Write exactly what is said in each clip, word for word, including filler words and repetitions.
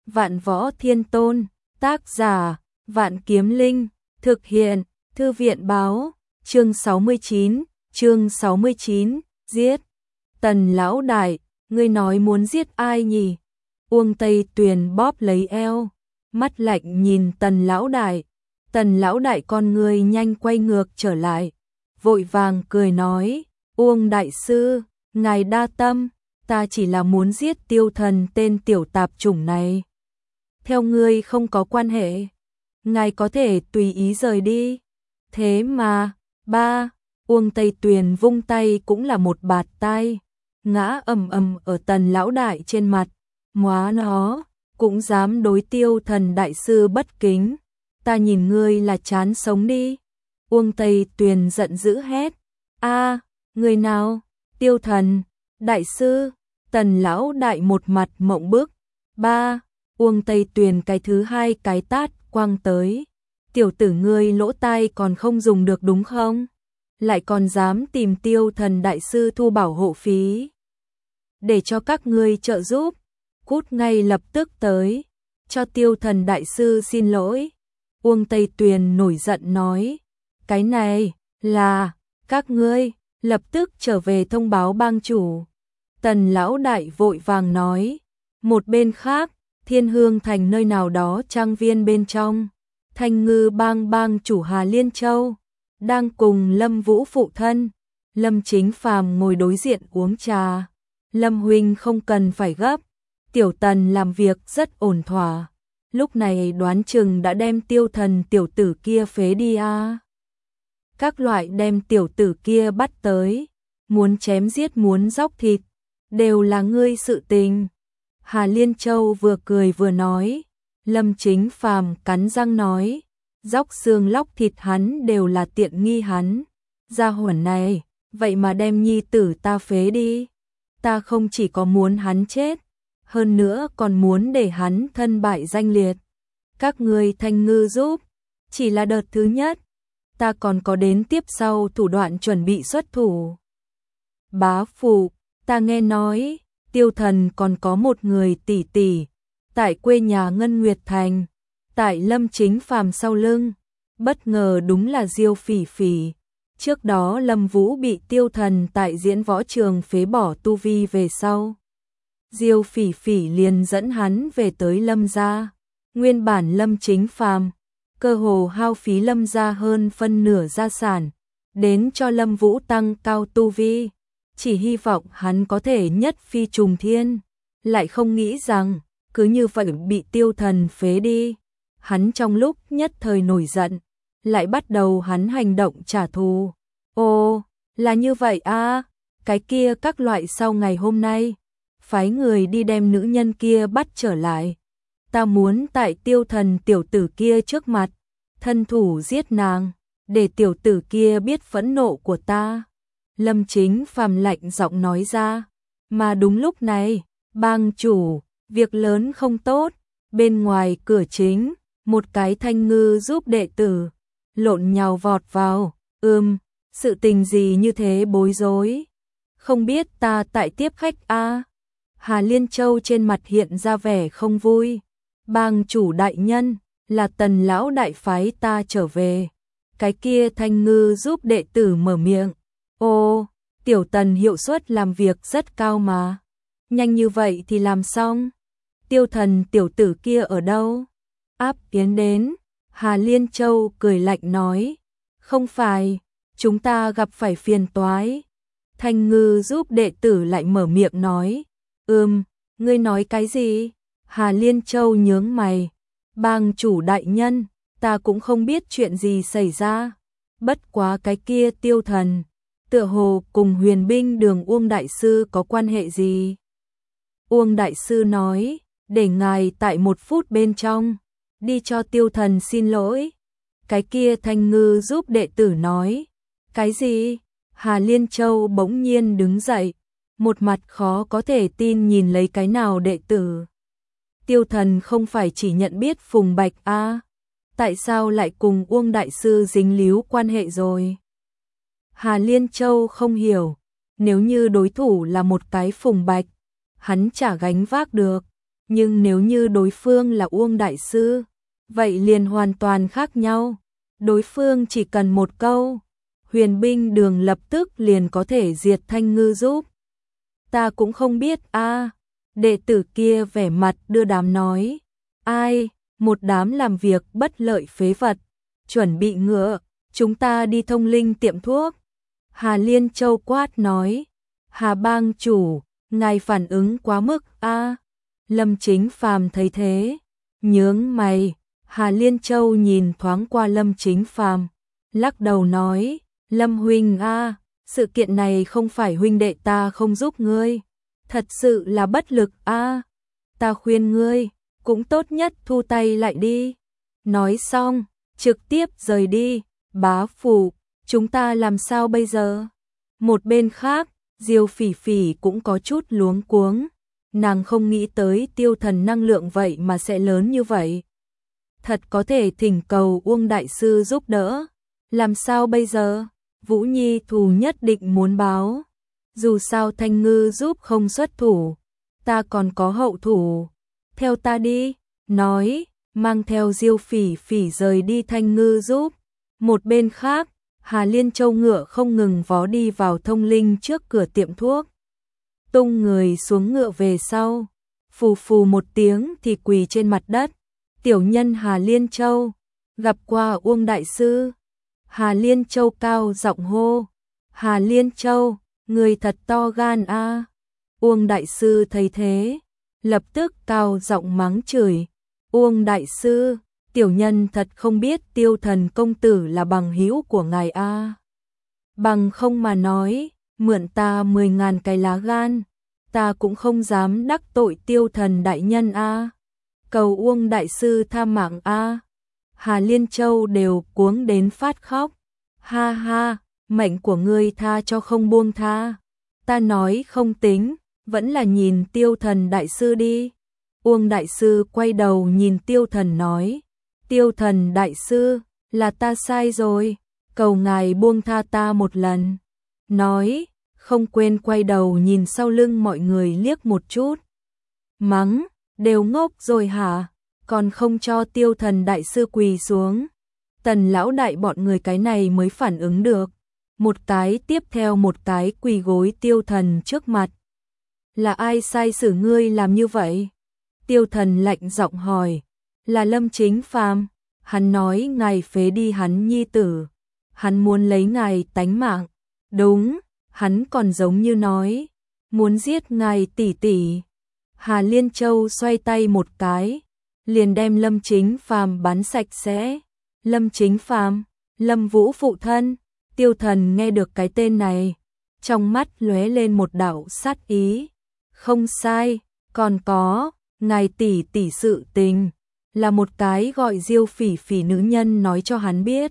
Vạn Võ Thiên Tôn, tác giả, Vạn Kiếm Linh, thực hiện, Thư viện báo, chương sáu mươi chín, chương sáu mươi chín, giết. Tần lão đại, ngươi nói muốn giết ai nhỉ? Uông Tây Tuyền bóp lấy eo, mắt lạnh nhìn Tần lão đại. Tần lão đại con người nhanh quay ngược trở lại, vội vàng cười nói, Uông đại sư, ngài đa tâm, ta chỉ là muốn giết Tiêu Thần tên tiểu tạp chủng này. Theo ngươi không có quan hệ, ngài có thể tùy ý rời đi. Thế mà, ba, Uông Tây Tuyền vung tay cũng là một bạt tai, ngã ầm ầm ở Tần lão đại trên mặt. Móa nó, cũng dám đối Tiêu Thần đại sư bất kính, ta nhìn ngươi là chán sống đi. Uông Tây Tuyền giận dữ hét, a, người nào? Tiêu Thần đại sư. Tần lão đại một mặt mộng bức. Ba, Uông Tây Tuyền cái thứ hai cái tát quăng tới. Tiểu tử ngươi lỗ tai còn không dùng được đúng không? Lại còn dám tìm Tiêu Thần đại sư thu bảo hộ phí, để cho các ngươi trợ giúp, cút ngay lập tức tới, cho Tiêu Thần đại sư xin lỗi. Uông Tây Tuyền nổi giận nói, cái này là các ngươi lập tức trở về thông báo bang chủ. Tần lão đại vội vàng nói. Một bên khác, Thiên Hương thành nơi nào đó trang viên bên trong, Thanh Ngư bang bang chủ Hà Liên Châu đang cùng Lâm Vũ phụ thân Lâm Chính Phàm ngồi đối diện uống trà. Lâm huynh không cần phải gấp, Tiểu Tần làm việc rất ổn thỏa, lúc này đoán chừng đã đem Tiêu Thần tiểu tử kia phế đi a. À. Các loại đem tiểu tử kia bắt tới, muốn chém giết muốn róc thịt, đều là ngươi sự tình. Hà Liên Châu vừa cười vừa nói. Lâm Chính Phàm cắn răng nói, róc xương lóc thịt hắn đều là tiện nghi hắn. Gia hỏa này, vậy mà đem nhi tử ta phế đi. Ta không chỉ có muốn hắn chết, hơn nữa còn muốn để hắn thân bại danh liệt. Các ngươi Thanh Ngư giúp, chỉ là đợt thứ nhất, ta còn có đến tiếp sau thủ đoạn chuẩn bị xuất thủ. Bá phụ, ta nghe nói, Tiêu Thần còn có một người tỷ tỷ, tại quê nhà Ngân Nguyệt Thành, tại Lâm Chính Phàm sau lưng, bất ngờ đúng là Diêu Phỉ Phỉ. Trước đó Lâm Vũ bị Tiêu Thần tại diễn võ trường phế bỏ tu vi về sau, Diêu Phỉ Phỉ liền dẫn hắn về tới Lâm gia. Nguyên bản Lâm Chính Phàm cơ hồ hao phí Lâm gia hơn phân nửa gia sản, đến cho Lâm Vũ tăng cao tu vi, chỉ hy vọng hắn có thể nhất phi trùng thiên, lại không nghĩ rằng cứ như vậy bị Tiêu Thần phế đi. Hắn trong lúc nhất thời nổi giận, lại bắt đầu hắn hành động trả thù. Ồ, là như vậy à, cái kia các loại sau ngày hôm nay, phái người đi đem nữ nhân kia bắt trở lại. Ta muốn tại Tiêu Thần tiểu tử kia trước mặt, thân thủ giết nàng, để tiểu tử kia biết phẫn nộ của ta. Lâm Chính Phàm lạnh giọng nói ra. Mà đúng lúc này, bang chủ, việc lớn không tốt. Bên ngoài cửa chính, một cái Thanh Ngư giúp đệ tử lộn nhào vọt vào. Ừm, sự tình gì như thế bối rối? Không biết ta tại tiếp khách a. À? Hà Liên Châu trên mặt hiện ra vẻ không vui. Bang chủ đại nhân, là Tần lão đại phái ta trở về. Cái kia Thanh Ngư giúp đệ tử mở miệng. Ồ, Tiểu Tần hiệu suất làm việc rất cao mà. Nhanh như vậy thì làm xong. Tiêu Thần tiểu tử kia ở đâu? Áp tiến đến. Hà Liên Châu cười lạnh nói. Không phải, chúng ta gặp phải phiền toái. Thanh Ngư giúp đệ tử lại mở miệng nói. Ừm, ngươi nói cái gì? Hà Liên Châu nhướng mày. Bang chủ đại nhân, ta cũng không biết chuyện gì xảy ra. Bất quá cái kia Tiêu Thần, tựa hồ cùng Huyền binh đường Uông đại sư có quan hệ gì? Uông đại sư nói, để ngài tại một phút bên trong, đi cho Tiêu Thần xin lỗi. Cái kia Thanh Ngư giúp đệ tử nói. Cái gì? Hà Liên Châu bỗng nhiên đứng dậy, một mặt khó có thể tin nhìn lấy cái nào đệ tử. Tiêu Thần không phải chỉ nhận biết Phùng Bạch a, à? Tại sao lại cùng Uông đại sư dính líu quan hệ rồi? Hà Liên Châu không hiểu, nếu như đối thủ là một cái Phùng Bạch, hắn chả gánh vác được, nhưng nếu như đối phương là Uông Đại Sư, vậy liền hoàn toàn khác nhau. Đối phương chỉ cần một câu, Huyền binh đường lập tức liền có thể diệt Thanh Ngư giúp. Ta cũng không biết a. Đệ tử kia vẻ mặt đưa đám nói. Ai, một đám làm việc bất lợi phế vật, chuẩn bị ngựa, chúng ta đi Thông Linh tiệm thuốc. Hà Liên Châu quát nói. Hà bang chủ, ngài phản ứng quá mức a. Lâm Chính Phàm thấy thế, nhướng mày. Hà Liên Châu nhìn thoáng qua Lâm Chính Phàm, lắc đầu nói, Lâm huynh a, sự kiện này không phải huynh đệ ta không giúp ngươi, thật sự là bất lực a. Ta khuyên ngươi, cũng tốt nhất thu tay lại đi. Nói xong, trực tiếp rời đi. Bá phụ, chúng ta làm sao bây giờ? Một bên khác, Diêu Phỉ Phỉ cũng có chút luống cuống. Nàng không nghĩ tới tiêu thần năng lượng vậy mà sẽ lớn như vậy. Thật có thể thỉnh cầu Uông Đại Sư giúp đỡ. Làm sao bây giờ? Vũ Nhi thù nhất định muốn báo. Dù sao Thanh Ngư giúp không xuất thủ, ta còn có hậu thủ. Theo ta đi, nói, mang theo Diêu Phỉ Phỉ rời đi Thanh Ngư giúp. Một bên khác, Hà Liên Châu ngựa không ngừng vó đi vào Thông Linh trước cửa tiệm thuốc. Tung người xuống ngựa về sau, phù phù một tiếng thì quỳ trên mặt đất. Tiểu nhân Hà Liên Châu, gặp qua Uông Đại Sư. Hà Liên Châu cao giọng hô. Hà Liên Châu, người thật to gan a. Uông Đại Sư thấy thế, lập tức cao giọng mắng chửi. Uông Đại Sư, tiểu nhân thật không biết Tiêu Thần công tử là bằng hữu của ngài a. Bằng không mà nói, mượn ta mười ngàn cái lá gan, ta cũng không dám đắc tội Tiêu Thần đại nhân a. Cầu Uông Đại Sư tha mạng a. Hà Liên Châu đều cuống đến phát khóc. Ha ha, mệnh của ngươi tha cho không buông tha. Ta nói không tính, vẫn là nhìn Tiêu Thần Đại Sư đi. Uông Đại Sư quay đầu nhìn Tiêu Thần nói. Tiêu Thần Đại Sư, là ta sai rồi, cầu ngài buông tha ta một lần. Nói, không quên quay đầu nhìn sau lưng mọi người liếc một chút. Mắng, đều ngốc rồi hả? Còn không cho Tiêu Thần Đại Sư quỳ xuống. Tần lão đại bọn người cái này mới phản ứng được. Một cái tiếp theo một cái quỳ gối Tiêu Thần trước mặt. Là ai sai xử ngươi làm như vậy? Tiêu Thần lạnh giọng hỏi. Là Lâm Chính Phàm. Hắn nói ngài phế đi hắn nhi tử. Hắn muốn lấy ngài tánh mạng. Đúng, hắn còn giống như nói. Muốn giết ngài tỷ tỷ. Hà Liên Châu xoay tay một cái, liền đem Lâm Chính Phàm bắn sạch sẽ. Lâm Chính Phàm, Lâm Vũ phụ thân. Tiêu Thần nghe được cái tên này, trong mắt lóe lên một đạo sát ý. Không sai, còn có, ngài tỷ tỷ sự tình, là một cái gọi Diêu Phỉ Phỉ nữ nhân nói cho hắn biết.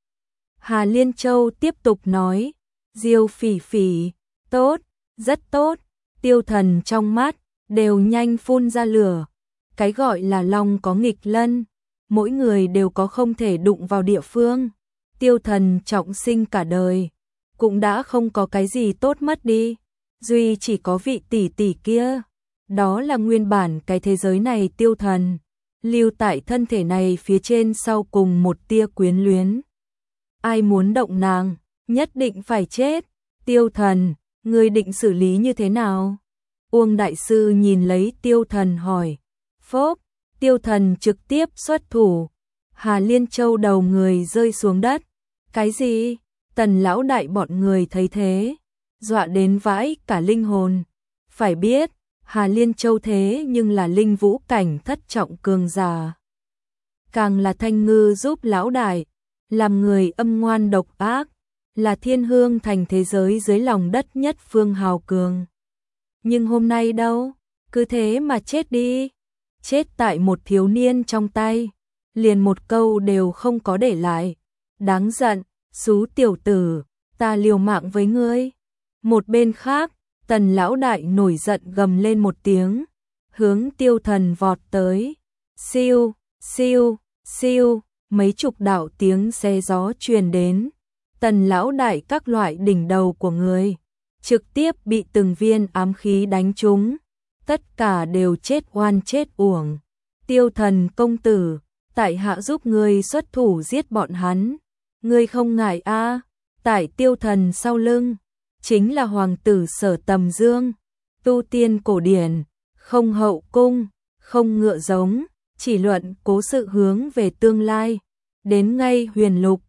Hà Liên Châu tiếp tục nói, Diêu Phỉ Phỉ, tốt, rất tốt. Tiêu Thần trong mắt đều nhanh phun ra lửa. Cái gọi là long có nghịch lân, mỗi người đều có không thể đụng vào địa phương. Tiêu Thần trọng sinh cả đời, cũng đã không có cái gì tốt mất đi, duy chỉ có vị tỷ tỷ kia. Đó là nguyên bản cái thế giới này Tiêu Thần lưu tại thân thể này phía trên sau cùng một tia quyến luyến. Ai muốn động nàng, nhất định phải chết. Tiêu Thần, ngươi định xử lý như thế nào? Uông Đại Sư nhìn lấy Tiêu Thần hỏi. Phốp, Tiêu Thần trực tiếp xuất thủ. Hà Liên Châu đầu người rơi xuống đất. Cái gì? Tần lão đại bọn người thấy thế, dọa đến vãi cả linh hồn. Phải biết, Hà Liên Châu thế nhưng là linh vũ cảnh thất trọng cường giả. Càng là Thanh Ngư giúp lão đại, làm người âm ngoan độc ác, là thiên hương thành thế giới dưới lòng đất nhất phương hào cường. Nhưng hôm nay đâu, cứ thế mà chết đi. Chết tại một thiếu niên trong tay, liền một câu đều không có để lại. Đáng giận, xú tiểu tử, ta liều mạng với ngươi. Một bên khác, Tần lão đại nổi giận gầm lên một tiếng, hướng Tiêu Thần vọt tới. Siêu, siêu, siêu, mấy chục đạo tiếng xe gió truyền đến. Tần lão đại các loại đỉnh đầu của người trực tiếp bị từng viên ám khí đánh trúng. tất cả đều chết oan chết uổng. Tiêu Thần công tử, tại hạ giúp ngươi xuất thủ giết bọn hắn, ngươi không ngại a? À? Tại Tiêu Thần sau lưng chính là hoàng tử Sở Tầm Dương, tu tiên cổ điển, không hậu cung, không ngựa giống, chỉ luận cố sự hướng về tương lai. Đến ngay huyền lục,